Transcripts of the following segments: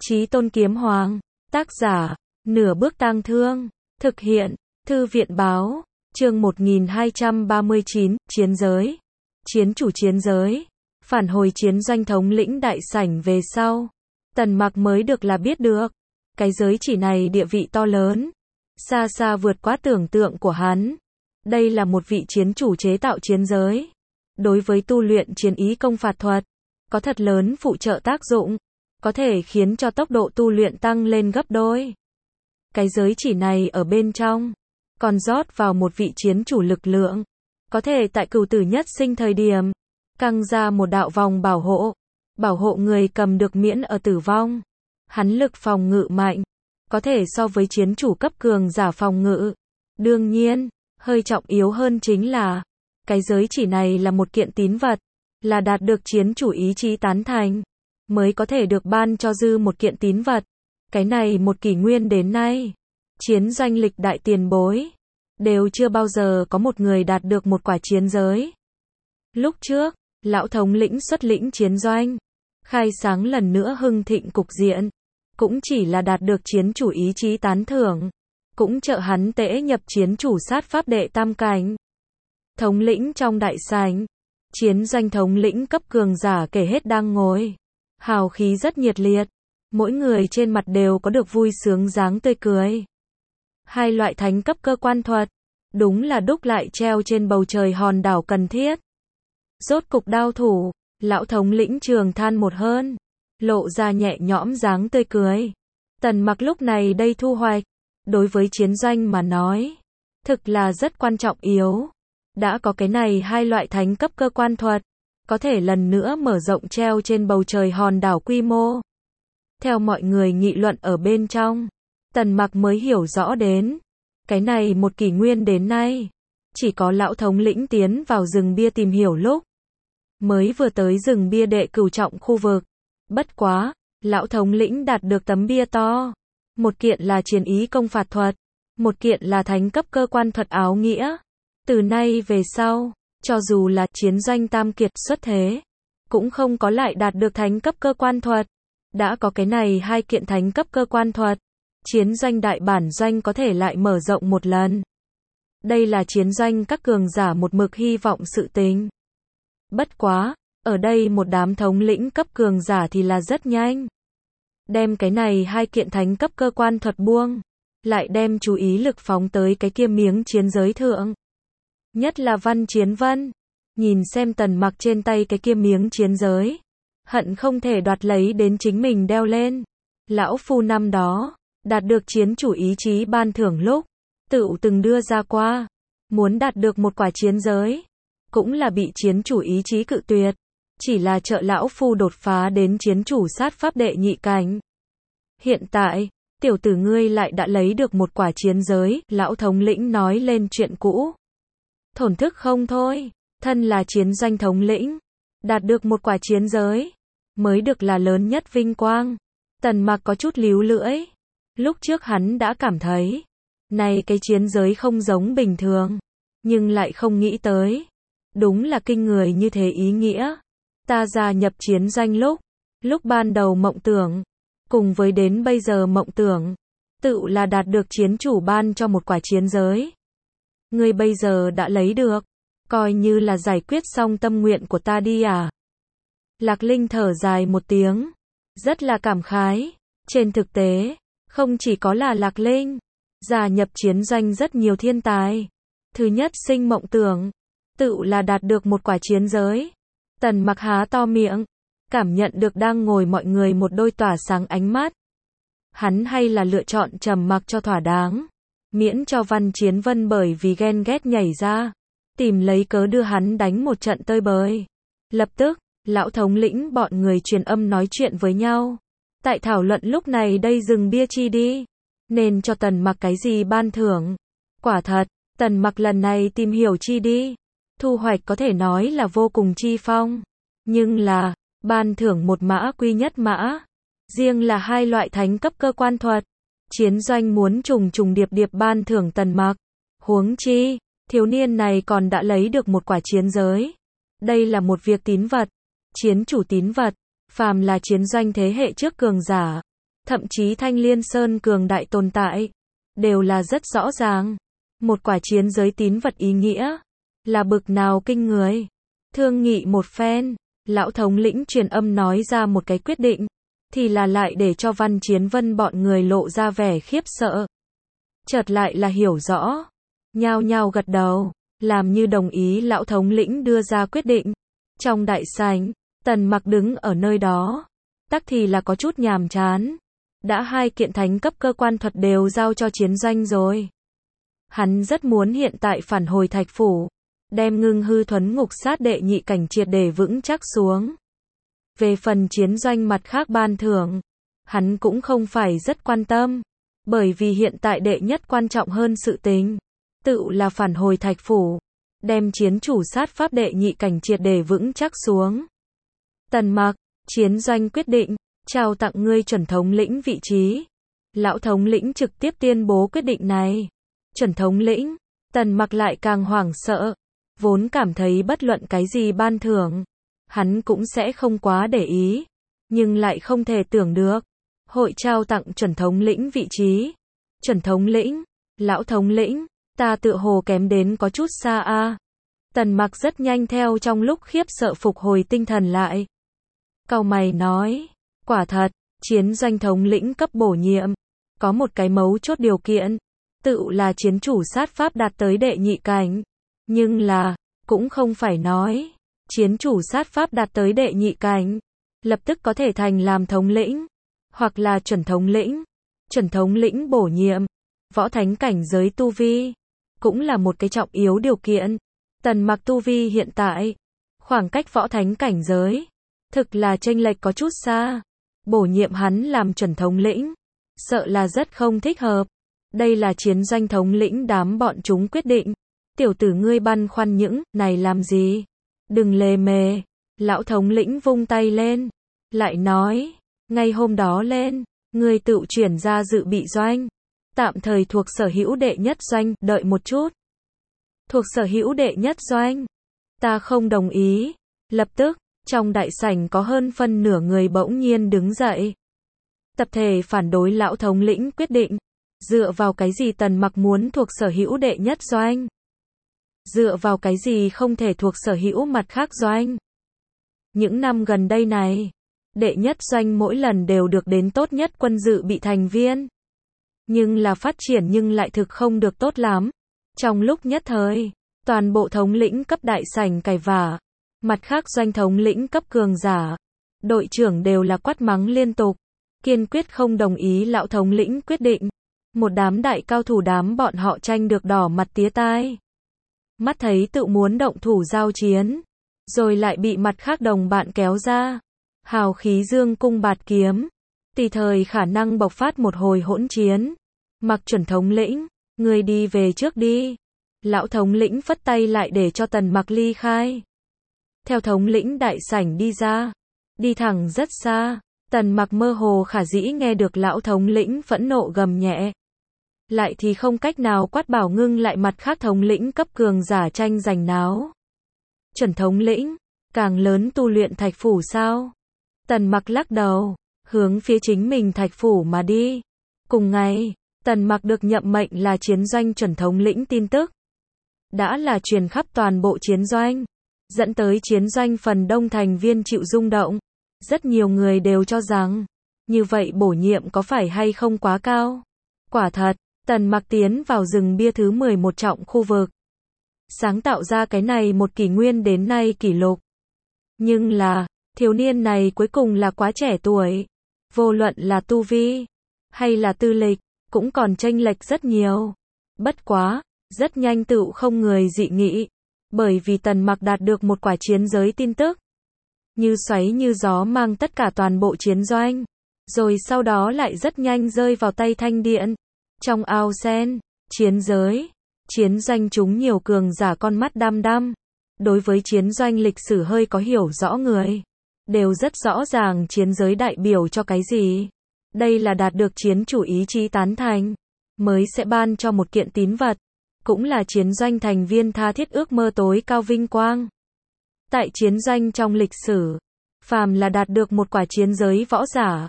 Chí Tôn Kiếm Hoàng. Tác giả, Nửa Bước Tang Thương. Thực hiện, Thư viện Báo. Chương 1239, Chiến giới. Chiến chủ chiến giới. Phản hồi chiến doanh thống lĩnh đại sảnh về sau. Tần Mặc mới được là biết được. Cái giới chỉ này địa vị to lớn. Xa xa vượt quá tưởng tượng của hắn. Đây là một vị chiến chủ chế tạo chiến giới. Đối với tu luyện chiến ý công phạt thuật, có thật lớn phụ trợ tác dụng. Có thể khiến cho tốc độ tu luyện tăng lên gấp đôi. Cái giới chỉ này ở bên trong, còn rót vào một vị chiến chủ lực lượng. Có thể tại cửu tử nhất sinh thời điểm, căng ra một đạo vòng bảo hộ người cầm được miễn ở tử vong. Hắn lực phòng ngự mạnh, có thể so với chiến chủ cấp cường giả phòng ngự. Đương nhiên, hơi trọng yếu hơn chính là, cái giới chỉ này là một kiện tín vật, là đạt được chiến chủ ý chí tán thành, mới có thể được ban cho dư một kiện tín vật. Cái này một kỷ nguyên đến nay, chiến doanh lịch đại tiền bối, đều chưa bao giờ có một người đạt được một quả chiến giới. Lúc trước, lão thống lĩnh xuất lĩnh chiến doanh, khai sáng lần nữa hưng thịnh cục diện, cũng chỉ là đạt được chiến chủ ý chí tán thưởng, cũng trợ hắn tễ nhập chiến chủ sát pháp đệ tam cảnh. Thống lĩnh trong đại sảnh, chiến doanh thống lĩnh cấp cường giả kể hết đang ngồi, hào khí rất nhiệt liệt, mỗi người trên mặt đều có được vui sướng dáng tươi cười. Hai loại thánh cấp cơ quan thuật, đúng là đúc lại treo trên bầu trời hòn đảo cần thiết. Rốt cục đao thủ, lão thống lĩnh trường than một hơn, lộ ra nhẹ nhõm dáng tươi cười. Tần Mặc lúc này đây thu hoạch, đối với chiến doanh mà nói, thực là rất quan trọng yếu. Đã có cái này hai loại thánh cấp cơ quan thuật, có thể lần nữa mở rộng treo trên bầu trời hòn đảo quy mô. Theo mọi người nghị luận ở bên trong, Tần Mặc mới hiểu rõ đến, cái này một kỷ nguyên đến nay, chỉ có lão thống lĩnh tiến vào rừng bia tìm hiểu lúc, mới vừa tới rừng bia đệ cửu trọng khu vực. Bất quá, lão thống lĩnh đạt được tấm bia to. Một kiện là chiến ý công phạt thuật, một kiện là thánh cấp cơ quan thuật áo nghĩa. Từ nay về sau, cho dù là chiến doanh tam kiệt xuất thế, cũng không có lại đạt được thánh cấp cơ quan thuật. Đã có cái này hai kiện thánh cấp cơ quan thuật, chiến doanh đại bản doanh có thể lại mở rộng một lần. Đây là chiến doanh các cường giả một mực hy vọng sự tình. Bất quá, ở đây một đám thống lĩnh cấp cường giả thì là rất nhanh. Đem cái này hai kiện thánh cấp cơ quan thuật buông, lại đem chú ý lực phóng tới cái kia miếng chiến giới thượng. Nhất là Văn Chiến Vân, nhìn xem Tần Mặc trên tay cái kia miếng chiến giới, hận không thể đoạt lấy đến chính mình đeo lên. Lão phu năm đó, đạt được chiến chủ ý chí ban thưởng lúc, tựu từng đưa ra qua, muốn đạt được một quả chiến giới, cũng là bị chiến chủ ý chí cự tuyệt, chỉ là trợ lão phu đột phá đến chiến chủ sát pháp đệ nhị cảnh. Hiện tại, tiểu tử ngươi lại đã lấy được một quả chiến giới, lão thống lĩnh nói lên chuyện cũ. Thổn thức không thôi, thân là chiến doanh thống lĩnh, đạt được một quả chiến giới, mới được là lớn nhất vinh quang. Tần Mặc có chút líu lưỡi. Lúc trước hắn đã cảm thấy, này cái chiến giới không giống bình thường, nhưng lại không nghĩ tới. Đúng là kinh người như thế ý nghĩa. Ta gia nhập chiến doanh lúc ban đầu mộng tưởng, cùng với đến bây giờ mộng tưởng, tự là đạt được chiến chủ ban cho một quả chiến giới. Ngươi bây giờ đã lấy được, coi như là giải quyết xong tâm nguyện của ta đi à. Lạc Linh thở dài một tiếng, rất là cảm khái. Trên thực tế, không chỉ có là Lạc Linh, gia nhập chiến doanh rất nhiều thiên tài. Thứ nhất sinh mộng tưởng, tự là đạt được một quả chiến giới. Tần Mặc há to miệng, cảm nhận được đang ngồi mọi người một đôi tỏa sáng ánh mắt. Hắn hay là lựa chọn trầm mặc cho thỏa đáng, miễn cho Văn Chiến Vân bởi vì ghen ghét nhảy ra, tìm lấy cớ đưa hắn đánh một trận tơi bời. Lập tức, lão thống lĩnh bọn người truyền âm nói chuyện với nhau. Tại thảo luận lúc này đây rừng bia chi đi, nên cho Tần Mặc cái gì ban thưởng. Quả thật, Tần Mặc lần này tìm hiểu chi đi, thu hoạch có thể nói là vô cùng chi phong. Nhưng là, ban thưởng một mã quy nhất mã. Riêng là hai loại thánh cấp cơ quan thuật, chiến doanh muốn trùng trùng điệp điệp ban thưởng Tần Mặc. Huống chi, thiếu niên này còn đã lấy được một quả chiến giới. Đây là một việc tín vật, chiến chủ tín vật, phàm là chiến doanh thế hệ trước cường giả, thậm chí Thanh Liên Sơn cường đại tồn tại, đều là rất rõ ràng. Một quả chiến giới tín vật ý nghĩa, là bực nào kinh người. Thương nghị một phen, lão thống lĩnh truyền âm nói ra một cái quyết định, thì là lại để cho Văn Chiến Vân bọn người lộ ra vẻ khiếp sợ. Chợt lại là hiểu rõ, nhao nhao gật đầu, làm như đồng ý lão thống lĩnh đưa ra quyết định. Trong đại sảnh, Tần Mặc đứng ở nơi đó, tắc thì là có chút nhàm chán. Đã 2 kiện thánh cấp cơ quan thuật đều giao cho chiến doanh rồi. Hắn rất muốn hiện tại phản hồi Thạch Phủ, đem Ngưng Hư Thuấn Ngục Sát đệ nhị cảnh triệt để vững chắc xuống. Về phần chiến doanh mặt khác ban thưởng, hắn cũng không phải rất quan tâm, bởi vì hiện tại đệ nhất quan trọng hơn sự tình, tự là phản hồi Thạch Phủ, đem chiến chủ sát pháp đệ nhị cảnh triệt để vững chắc xuống. Tần Mặc, chiến doanh quyết định, trao tặng ngươi chuẩn thống lĩnh vị trí. Lão thống lĩnh trực tiếp tuyên bố quyết định này. Chuẩn thống lĩnh, Tần Mặc lại càng hoảng sợ, vốn cảm thấy bất luận cái gì ban thưởng, hắn cũng sẽ không quá để ý, nhưng lại không thể tưởng được, hội trao tặng chuẩn thống lĩnh vị trí. Chuẩn thống lĩnh, lão thống lĩnh, ta tựa hồ kém đến có chút xa a. Tần Mặc rất nhanh theo trong lúc khiếp sợ phục hồi tinh thần lại. Cau mày nói, quả thật, chiến doanh thống lĩnh cấp bổ nhiệm, có một cái mấu chốt điều kiện, tự là chiến chủ sát pháp đạt tới đệ nhị cảnh. Nhưng là, cũng không phải nói, chiến chủ sát pháp đạt tới đệ nhị cảnh, lập tức có thể thành làm thống lĩnh, hoặc là chuẩn thống lĩnh. Chuẩn thống lĩnh bổ nhiệm, võ thánh cảnh giới tu vi, cũng là một cái trọng yếu điều kiện. Tần Mặc tu vi hiện tại, khoảng cách võ thánh cảnh giới, thực là chênh lệch có chút xa. Bổ nhiệm hắn làm chuẩn thống lĩnh, sợ là rất không thích hợp. Đây là chiến doanh thống lĩnh đám bọn chúng quyết định. Tiểu tử ngươi băn khoăn những này làm gì? Đừng lề mề. Lão thống lĩnh vung tay lên, lại nói, ngay hôm đó lên, ngươi tự chuyển ra dự bị doanh, tạm thời thuộc sở hữu đệ nhất doanh. Đợi một chút. Thuộc sở hữu đệ nhất doanh, ta không đồng ý. Lập tức, trong đại sảnh có hơn phân nửa người bỗng nhiên đứng dậy, tập thể phản đối lão thống lĩnh quyết định. Dựa vào cái gì Tần Mặc muốn thuộc sở hữu đệ nhất doanh? Dựa vào cái gì không thể thuộc sở hữu mặt khác doanh? Những năm gần đây này, đệ nhất doanh mỗi lần đều được đến tốt nhất quân dự bị thành viên, nhưng là phát triển nhưng lại thực không được tốt lắm. Trong lúc nhất thời, toàn bộ thống lĩnh cấp đại sảnh cày vả, mặt khác doanh thống lĩnh cấp cường giả, đội trưởng đều là quát mắng liên tục, kiên quyết không đồng ý lão thống lĩnh quyết định. Một đám đại cao thủ đám bọn họ tranh được đỏ mặt tía tai. Mắt thấy tự muốn động thủ giao chiến, rồi lại bị mặt khác đồng bạn kéo ra. Hào khí dương cung bạt kiếm, tùy thời khả năng bộc phát một hồi hỗn chiến. Mặc chuẩn thống lĩnh, ngươi đi về trước đi. Lão thống lĩnh phất tay lại để cho Tần Mặc ly khai. Theo thống lĩnh đại sảnh đi ra, đi thẳng rất xa, Tần Mặc mơ hồ khả dĩ nghe được lão thống lĩnh phẫn nộ gầm nhẹ. Lại thì không cách nào quát bảo ngưng lại mặt khác thống lĩnh cấp cường giả tranh giành náo. Chuẩn thống lĩnh, càng lớn tu luyện Thạch Phủ sao? Tần Mặc lắc đầu, hướng phía chính mình Thạch Phủ mà đi. Cùng ngày, Tần Mặc được nhậm mệnh là chiến doanh chuẩn thống lĩnh tin tức. Đã là truyền khắp toàn bộ chiến doanh, dẫn tới chiến doanh phần đông thành viên chịu rung động. Rất nhiều người đều cho rằng, như vậy bổ nhiệm có phải hay không quá cao? Quả thật, Tần Mặc tiến vào rừng bia thứ 11 trọng khu vực, sáng tạo ra cái này một kỷ nguyên đến nay kỷ lục. Nhưng là, thiếu niên này cuối cùng là quá trẻ tuổi, vô luận là tu vi, hay là tư lịch, cũng còn chênh lệch rất nhiều. Bất quá, rất nhanh tự không người dị nghị, bởi vì Tần Mặc đạt được một quả chiến giới tin tức. Như xoáy như gió mang tất cả toàn bộ chiến doanh, rồi sau đó lại rất nhanh rơi vào tay Thanh Điện. Trong ao sen, chiến giới, chiến doanh chúng nhiều cường giả con mắt đăm đăm. Đối với chiến doanh lịch sử hơi có hiểu rõ người, đều rất rõ ràng chiến giới đại biểu cho cái gì. Đây là đạt được chiến chủ ý chí tán thành, mới sẽ ban cho một kiện tín vật, cũng là chiến doanh thành viên tha thiết ước mơ tối cao vinh quang. Tại chiến doanh trong lịch sử, phàm là đạt được một quả chiến giới võ giả,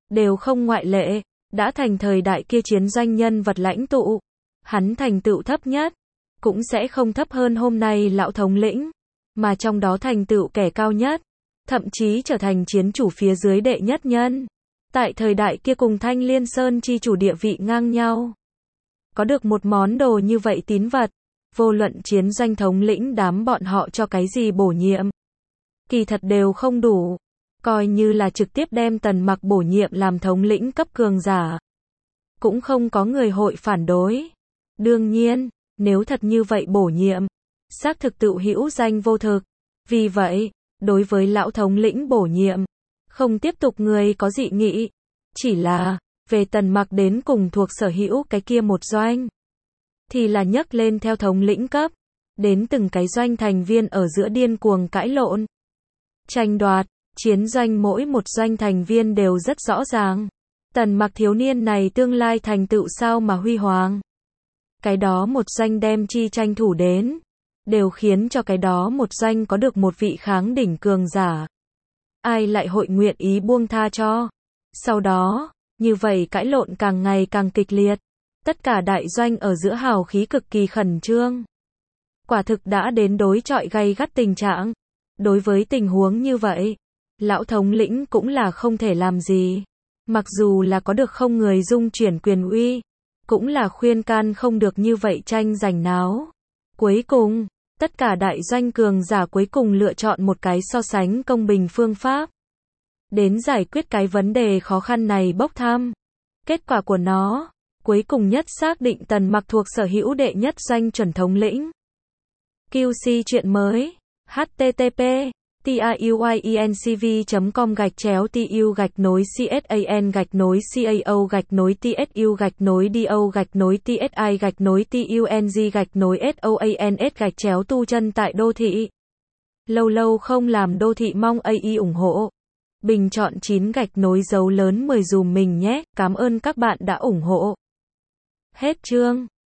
đều không ngoại lệ, đã thành thời đại kia chiến doanh nhân vật lãnh tụ. Hắn thành tựu thấp nhất, cũng sẽ không thấp hơn hôm nay lão thống lĩnh, mà trong đó thành tựu kẻ cao nhất, thậm chí trở thành chiến chủ phía dưới đệ nhất nhân. Tại thời đại kia cùng Thanh Liên Sơn chi chủ địa vị ngang nhau. Có được một món đồ như vậy tín vật, vô luận chiến doanh thống lĩnh đám bọn họ cho cái gì bổ nhiệm, kỳ thật đều không đủ. Coi như là trực tiếp đem Tần Mặc bổ nhiệm làm thống lĩnh cấp cường giả, cũng không có người hội phản đối. Đương nhiên, nếu thật như vậy bổ nhiệm, xác thực tự hữu danh vô thực. Vì vậy, đối với lão thống lĩnh bổ nhiệm, không tiếp tục người có dị nghị. Chỉ là, về Tần Mặc đến cùng thuộc sở hữu cái kia một doanh, thì là nhấc lên theo thống lĩnh cấp, đến từng cái doanh thành viên ở giữa điên cuồng cãi lộn, tranh đoạt. Chiến doanh mỗi một doanh thành viên đều rất rõ ràng. Tần Mặc thiếu niên này tương lai thành tựu sao mà huy hoàng. Cái đó một doanh đem chi tranh thủ đến, đều khiến cho cái đó một doanh có được một vị kháng đỉnh cường giả. Ai lại hội nguyện ý buông tha cho. Sau đó, như vậy cãi lộn càng ngày càng kịch liệt. Tất cả đại doanh ở giữa hào khí cực kỳ khẩn trương. Quả thực đã đến đối chọi gay gắt tình trạng. Đối với tình huống như vậy, lão thống lĩnh cũng là không thể làm gì. Mặc dù là có được không người dung chuyển quyền uy, cũng là khuyên can không được như vậy tranh giành náo. Cuối cùng, tất cả đại doanh cường giả cuối cùng lựa chọn một cái so sánh công bình phương pháp, đến giải quyết cái vấn đề khó khăn này bốc thăm. Kết quả của nó, cuối cùng nhất xác định Tần Mặc thuộc sở hữu đệ nhất doanh chuẩn thống lĩnh. QC chuyện mới. http tayuinc.com/TU-nối-CSAN-TSU-TSI-TUNG-TUNG tu chân tại đô thị. Lâu lâu không làm đô thị mong AI ủng hộ. Bình chọn 9 gạch nối dấu lớn 10 dùm mình nhé. Cảm ơn các bạn đã ủng hộ. Hết chương.